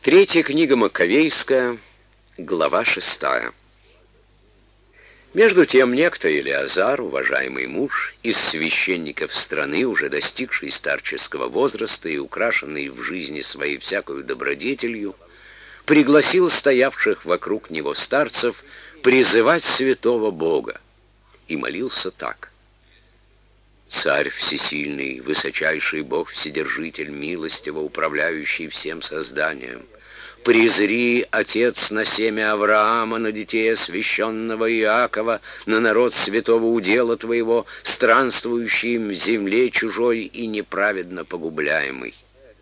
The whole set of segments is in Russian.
Третья книга Маковейская, глава 6. Между тем некто Елеазар, уважаемый муж, из священников страны, уже достигший старческого возраста и украшенный в жизни своей всякою добродетелью, пригласил стоявших вокруг него старцев призывать святого Бога и молился так: «Царь всесильный, высочайший Бог Вседержитель, милостиво управляющий всем созданием, презри, Отец, на семя Авраама, на детей освященного Иакова, на народ святого удела Твоего, странствующим в земле чужой и неправедно погубляемый.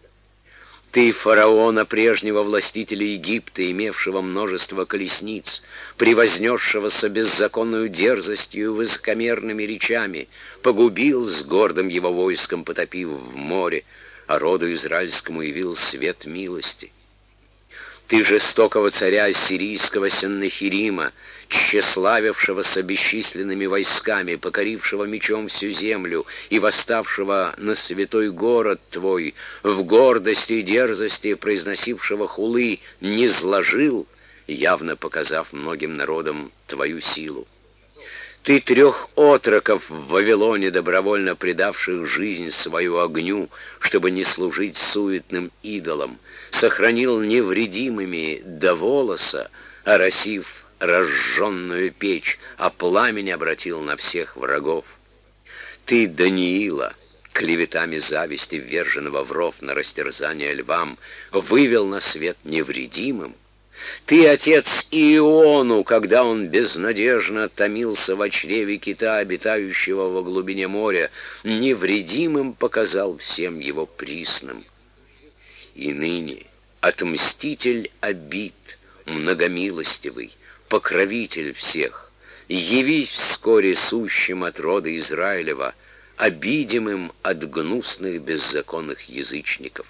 Ты, фараона, прежнего властителя Египта, имевшего множество колесниц, превознесшегося беззаконную дерзостью и высокомерными речами, погубил, с гордым его войском потопив в море, а роду израильскому явил свет милости. Ты, жестокого царя ассирийского Сеннахирима, тщеславившегося бесчисленными войсками, покорившего мечом всю землю и восставшего на святой город твой, в гордости и дерзости произносившего хулы, не зложил, явно показав многим народам твою силу. Ты, 3 отроков в Вавилоне, добровольно предавших жизнь свою огню, чтобы не служить суетным идолам, сохранил невредимыми до волоса, оросив разжженную печь, а пламень обратил на всех врагов. Ты, Даниила, клеветами зависти вверженного в ров на растерзание львам, вывел на свет невредимым. Ты, отец Иону, когда он безнадежно томился во чреве кита, обитающего во глубине моря, невредимым показал всем его присным. И ныне отмститель обид, многомилостивый, покровитель всех, явись вскоре сущим от рода Израилева, обидимым от гнусных беззаконных язычников.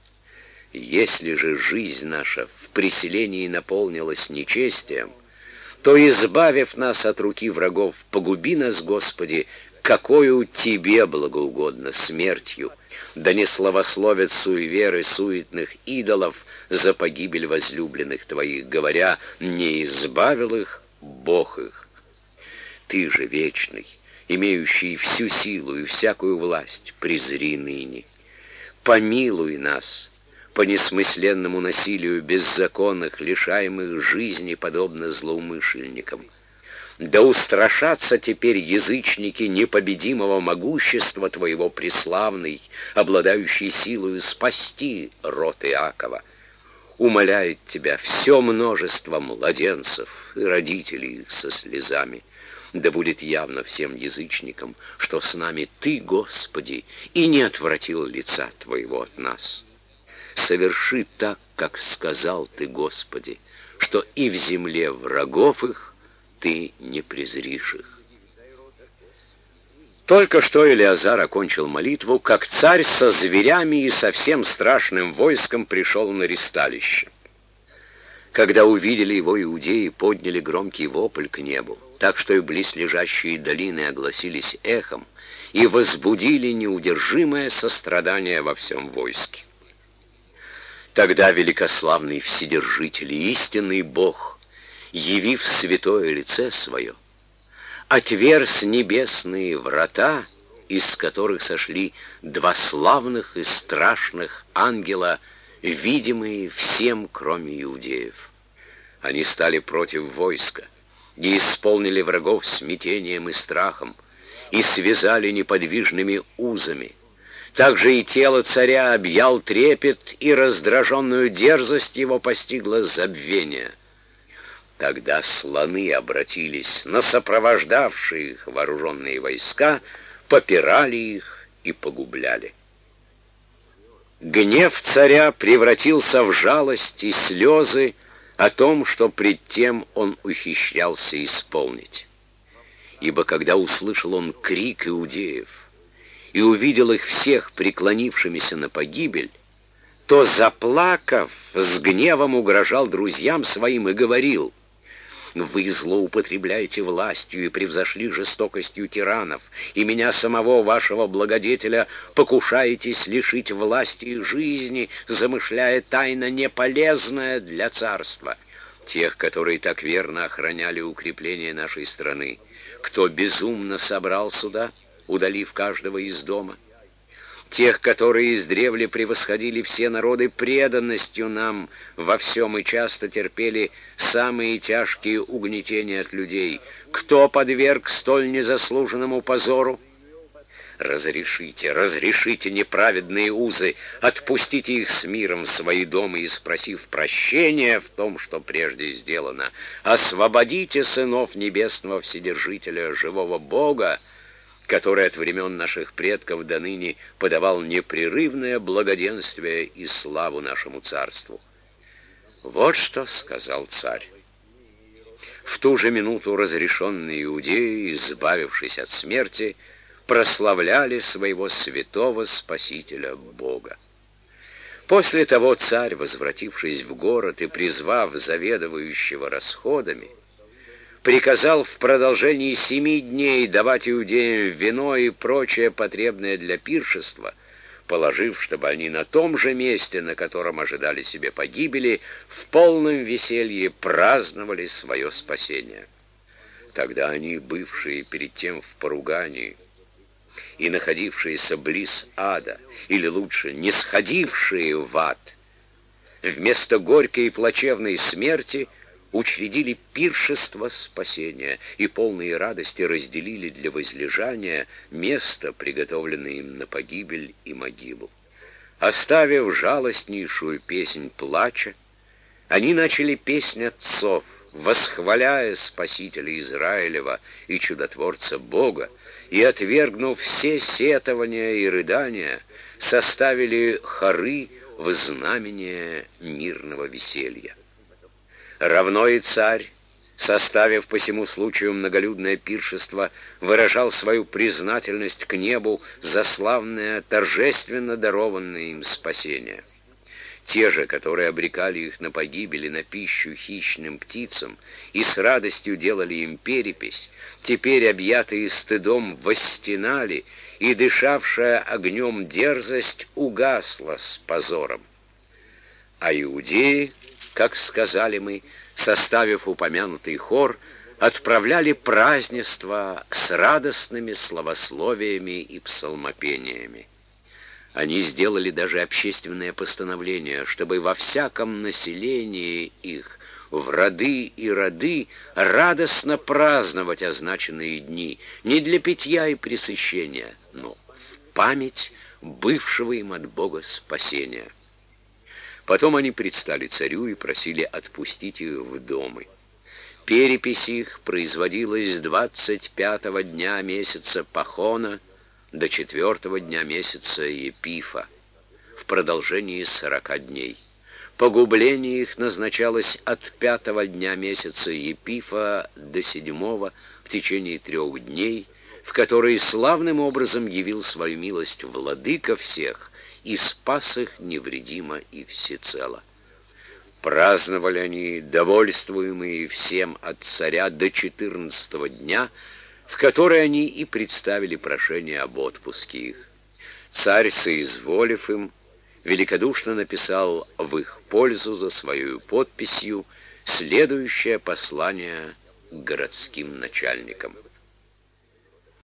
Если же жизнь наша в преселении наполнилась нечестием, то, избавив нас от руки врагов, погуби нас, Господи, какою Тебе благоугодно смертью, да не славословят суеверы суетных идолов за погибель возлюбленных Твоих, говоря, не избавил их Бог их. Ты же вечный, имеющий всю силу и всякую власть, презри ныне. Помилуй нас по несмысленному насилию беззаконных, лишаемых жизни, подобно злоумышленникам. Да устрашатся теперь язычники непобедимого могущества Твоего, преславный, обладающий силою спасти род Иакова. Умоляет Тебя все множество младенцев и родителей их со слезами. Да будет явно всем язычникам, что с нами Ты, Господи, и не отвратил лица Твоего от нас. Соверши так, как сказал Ты, Господи, что и в земле врагов их Ты не презришь их. Только что Елеазар окончил молитву, как царь со зверями и со всем страшным войском пришел на ристалище. Когда увидели его иудеи, подняли громкий вопль к небу, так что и близлежащие долины огласились эхом и возбудили неудержимое сострадание во всем войске. Тогда великославный Вседержитель и истинный Бог, явив святое лице свое, отверз небесные врата, из которых сошли 2 славных и страшных ангела, видимые всем, кроме иудеев. Они стали против войска, и исполнили врагов смятением и страхом, и связали неподвижными узами. Также и тело царя объял трепет, и раздраженную дерзость его постигла забвение. Тогда слоны обратились на сопровождавшие их вооруженные войска, попирали их и погубляли. Гнев царя превратился в жалость и слезы о том, что пред тем он ухищрялся исполнить. Ибо когда услышал он крик иудеев и увидел их всех преклонившимися на погибель, то, заплакав, с гневом угрожал друзьям своим и говорил: Вы злоупотребляете властью и превзошли жестокостью тиранов, и меня самого, вашего благодетеля, покушаетесь лишить власти и жизни, замышляя тайно неполезное для царства. Тех, которые так верно охраняли укрепление нашей страны, кто безумно собрал сюда, удалив каждого из дома, тех, которые издревле превосходили все народы преданностью нам во всем и часто терпели самые тяжкие угнетения от людей, кто подверг столь незаслуженному позору? Разрешите, разрешите неправедные узы, отпустите их с миром в свои дома и, спросив прощения в том, что прежде сделано, освободите сынов Небесного Вседержителя, живого Бога, который от времен наших предков до ныне подавал непрерывное благоденствие и славу нашему царству. Вот что сказал царь. В ту же минуту разрешенные иудеи, избавившись от смерти, прославляли своего святого Спасителя Бога. После того царь, возвратившись в город и призвав заведующего расходами, приказал в продолжении 7 дней давать иудеям вино и прочее потребное для пиршества, положив, чтобы они на том же месте, на котором ожидали себе погибели, в полном веселье праздновали свое спасение. Тогда они, бывшие перед тем в поругании и находившиеся близ ада, или лучше, не сходившие в ад, вместо горькой и плачевной смерти учредили пиршество спасения и полные радости разделили для возлежания место, приготовленное им на погибель и могилу. Оставив жалостнейшую песнь плача, они начали песнь отцов, восхваляя Спасителя Израилева и Чудотворца Бога, и, отвергнув все сетования и рыдания, составили хоры в знамение мирного веселья. Равно и царь, составив по сему случаю многолюдное пиршество, выражал свою признательность к небу за славное, торжественно дарованное им спасение. Те же, которые обрекали их на погибель и на пищу хищным птицам и с радостью делали им перепись, теперь, объятые стыдом, восстенали, и дышавшая огнем дерзость угасла с позором. А иудеи, как сказали мы, составив упомянутый хор, отправляли празднества с радостными славословиями и псалмопениями. Они сделали даже общественное постановление, чтобы во всяком населении их, в роды и роды, радостно праздновать означенные дни, не для питья и пресыщения, но в память бывшего им от Бога спасения. Потом они предстали царю и просили отпустить их в домы. Перепись их производилась 25-го дня месяца Пахона до 4-го дня месяца Епифа, в продолжении 40 дней. Погубление их назначалось от 5-го дня месяца Епифа до 7-го в течение 3 дней, в которые славным образом явил свою милость Владыка всех и спас их невредимо и всецело. Праздновали они, довольствуемые всем от царя, до 14-го дня, в который они и представили прошение об отпуске их. Царь, соизволив им, великодушно написал в их пользу за свою подписью следующее послание городским начальникам.